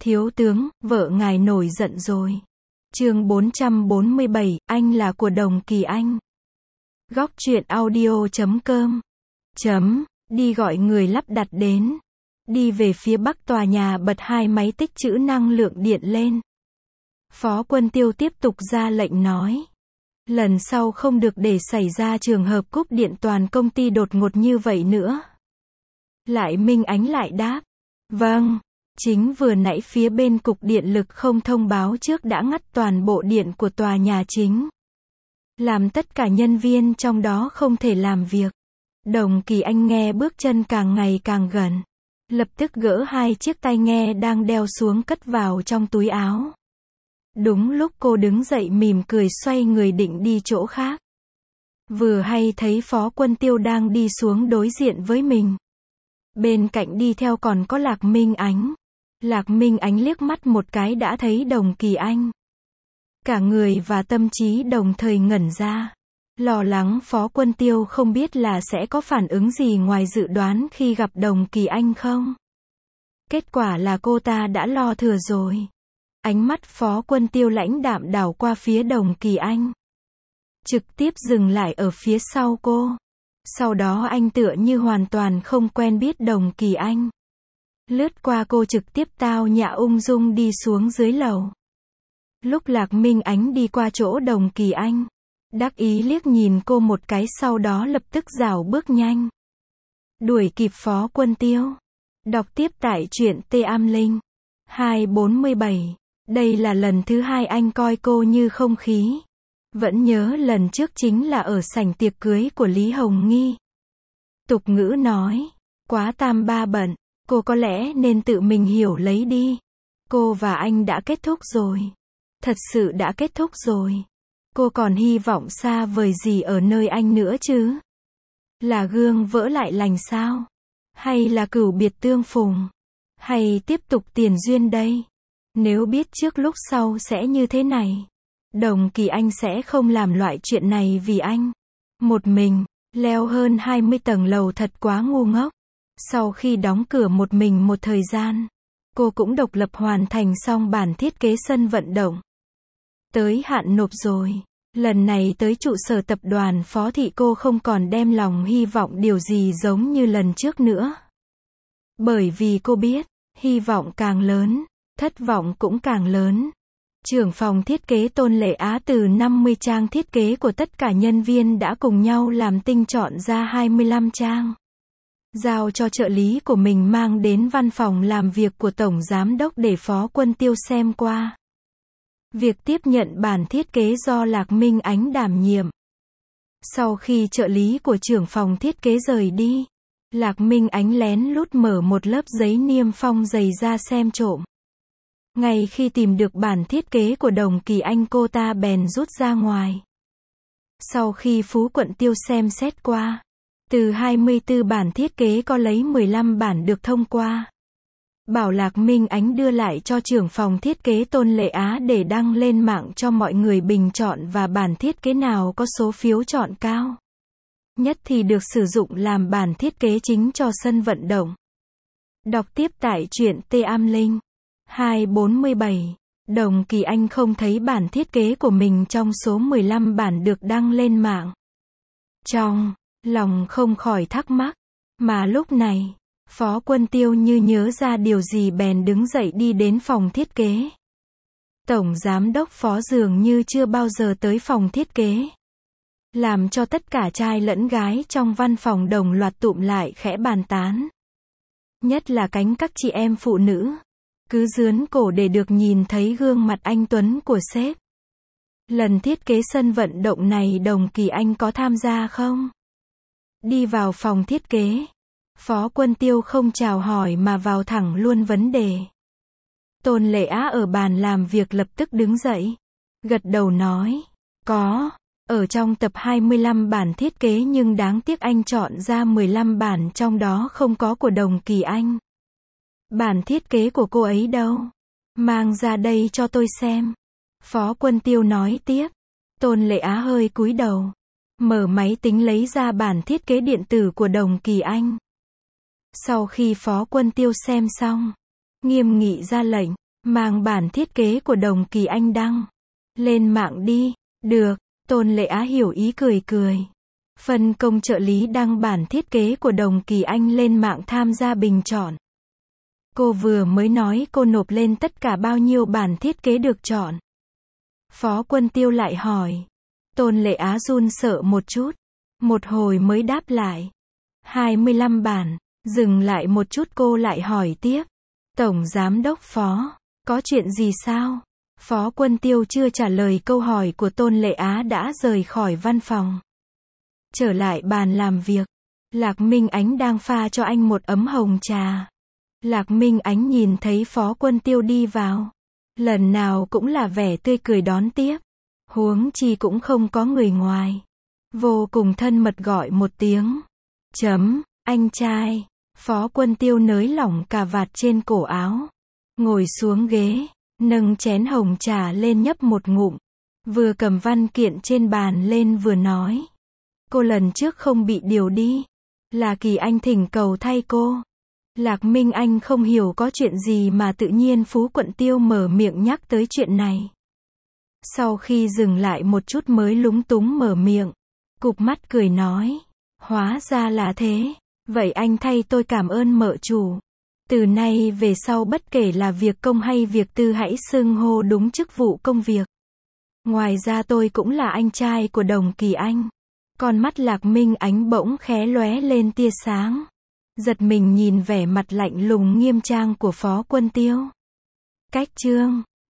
Thiếu tướng, vợ ngài nổi giận rồi. Chương 447, anh là của Đồng Kỳ Anh. Góc truyện audio.com. Đi gọi người lắp đặt đến. Đi về phía bắc tòa nhà bật hai máy tích trữ năng lượng điện lên. Phó Quân Tiêu tiếp tục ra lệnh nói. Lần sau không được để xảy ra trường hợp cúp điện toàn công ty đột ngột như vậy nữa. Lại Minh Ánh lại đáp. Vâng. Chính vừa nãy phía bên cục điện lực không thông báo trước đã ngắt toàn bộ điện của tòa nhà chính. Làm tất cả nhân viên trong đó không thể làm việc. Đồng Kỳ Anh nghe bước chân càng ngày càng gần. Lập tức gỡ hai chiếc tai nghe đang đeo xuống cất vào trong túi áo. Đúng lúc cô đứng dậy mỉm cười xoay người định đi chỗ khác. Vừa hay thấy Phó Quân Tiêu đang đi xuống đối diện với mình. Bên cạnh đi theo còn có Lạc Minh Ánh. Lạc Minh Ánh liếc mắt một cái đã thấy Đồng Kỳ Anh. Cả người và tâm trí đồng thời ngẩn ra. Lo lắng Phó Quân Tiêu không biết là sẽ có phản ứng gì ngoài dự đoán khi gặp Đồng Kỳ Anh không. Kết quả là cô ta đã lo thừa rồi. Ánh mắt Phó Quân Tiêu lãnh đạm đảo qua phía Đồng Kỳ Anh. Trực tiếp dừng lại ở phía sau cô. Sau đó anh tựa như hoàn toàn không quen biết Đồng Kỳ Anh. Lướt qua cô trực tiếp tao nhã ung dung đi xuống dưới lầu. Lúc Lạc Minh Ánh đi qua chỗ Đồng Kỳ Anh, đắc ý liếc nhìn cô một cái sau đó lập tức rảo bước nhanh. Đuổi kịp Phó Quân Tiêu. Đọc tiếp tại truyện T-Am Linh. 247. Đây là lần thứ hai anh coi cô như không khí. Vẫn nhớ lần trước chính là ở sảnh tiệc cưới của Lý Hồng Nghi. Tục ngữ nói, quá tam ba bận, cô có lẽ nên tự mình hiểu lấy đi. Cô và anh đã kết thúc rồi. Thật sự đã kết thúc rồi. Cô còn hy vọng xa vời gì ở nơi anh nữa chứ? Là gương vỡ lại lành sao? Hay là cửu biệt tương phùng? Hay tiếp tục tiền duyên đây? Nếu biết trước lúc sau sẽ như thế này, Đồng Kỳ Anh sẽ không làm loại chuyện này vì anh. Một mình, leo hơn 20 tầng lầu thật quá ngu ngốc. Sau khi đóng cửa một mình một thời gian, cô cũng độc lập hoàn thành xong bản thiết kế sân vận động. Tới hạn nộp rồi. Lần này tới trụ sở tập đoàn Phó Thị cô không còn đem lòng hy vọng điều gì giống như lần trước nữa. Bởi vì cô biết, hy vọng càng lớn, thất vọng cũng càng lớn. Trưởng phòng thiết kế Tôn Lệ Á từ 50 trang thiết kế của tất cả nhân viên đã cùng nhau làm tinh chọn ra 25 trang. Giao cho trợ lý của mình mang đến văn phòng làm việc của Tổng Giám đốc để Phó Quân Tiêu xem qua. Việc tiếp nhận bản thiết kế do Lạc Minh Ánh đảm nhiệm. Sau khi trợ lý của trưởng phòng thiết kế rời đi, Lạc Minh Ánh lén lút mở một lớp giấy niêm phong dày ra xem trộm. Ngay khi tìm được bản thiết kế của Đồng Kỳ Anh cô ta bèn rút ra ngoài. Sau khi Phú Quận Tiêu xem xét qua, từ 24 bản thiết kế có lấy 15 bản được thông qua. Bảo Lạc Minh Ánh đưa lại cho trưởng phòng thiết kế Tôn Lệ Á để đăng lên mạng cho mọi người bình chọn và bản thiết kế nào có số phiếu chọn cao nhất thì được sử dụng làm bản thiết kế chính cho sân vận động. Đọc tiếp tại truyện T-Am Linh. 247. Đồng Kỳ Anh không thấy bản thiết kế của mình trong số 15 bản được đăng lên mạng. Trong lòng không khỏi thắc mắc. Mà lúc này, Phó Quân Tiêu như nhớ ra điều gì bèn đứng dậy đi đến phòng thiết kế. Tổng Giám đốc Phó dường như chưa bao giờ tới phòng thiết kế. Làm cho tất cả trai lẫn gái trong văn phòng đồng loạt tụm lại khẽ bàn tán. Nhất là cánh các chị em phụ nữ. Cứ dướn cổ để được nhìn thấy gương mặt anh tuấn của sếp. Lần thiết kế sân vận động này Đồng Kỳ Anh có tham gia không? Đi vào phòng thiết kế. Phó Quân Tiêu không chào hỏi mà vào thẳng luôn vấn đề. Tôn Lệ Á ở bàn làm việc lập tức đứng dậy. Gật đầu nói. Có. Ở trong tập 25 bản thiết kế nhưng đáng tiếc anh chọn ra 15 bản trong đó không có của Đồng Kỳ Anh. Bản thiết kế của cô ấy đâu? Mang ra đây cho tôi xem. Phó Quân Tiêu nói tiếp. Tôn Lệ Á hơi cúi đầu. Mở máy tính lấy ra bản thiết kế điện tử của Đồng Kỳ Anh. Sau khi Phó Quân Tiêu xem xong, nghiêm nghị ra lệnh. Mang bản thiết kế của Đồng Kỳ Anh đăng lên mạng đi. Được, Tôn Lệ Á hiểu ý cười cười. Phân công trợ lý đăng bản thiết kế của Đồng Kỳ Anh lên mạng tham gia bình chọn. Cô vừa mới nói cô nộp lên tất cả bao nhiêu bản thiết kế được chọn. Phó Quân Tiêu lại hỏi. Tôn Lệ Á run sợ một chút. Một hồi mới đáp lại. 25 bản. Dừng lại một chút cô lại hỏi tiếp. Tổng Giám đốc Phó, có chuyện gì sao? Phó Quân Tiêu chưa trả lời câu hỏi của Tôn Lệ Á đã rời khỏi văn phòng. Trở lại bàn làm việc. Lạc Minh Ánh đang pha cho anh một ấm hồng trà. Lạc Minh Ánh nhìn thấy Phó Quân Tiêu đi vào. Lần nào cũng là vẻ tươi cười đón tiếp. Huống chi cũng không có người ngoài. Vô cùng thân mật gọi một tiếng. Anh trai. Phó Quân Tiêu nới lỏng cà vạt trên cổ áo. Ngồi xuống ghế. Nâng chén hồng trà lên nhấp một ngụm. Vừa cầm văn kiện trên bàn lên vừa nói. Cô lần trước không bị điều đi. Là Kỳ Anh thỉnh cầu thay cô. Lạc Minh Anh không hiểu có chuyện gì mà tự nhiên Phú Quận Tiêu mở miệng nhắc tới chuyện này. Sau khi dừng lại một chút mới lúng túng mở miệng. Cụp mắt cười nói. Hóa ra là thế. Vậy anh thay tôi cảm ơn mợ chủ. Từ nay về sau bất kể là việc công hay việc tư hãy xưng hô đúng chức vụ công việc. Ngoài ra tôi cũng là anh trai của Đồng Kỳ Anh. Con mắt Lạc Minh Ánh bỗng khé lóe lên tia sáng. Giật mình nhìn vẻ mặt lạnh lùng nghiêm trang của Phó Quân Tiêu. Cách chương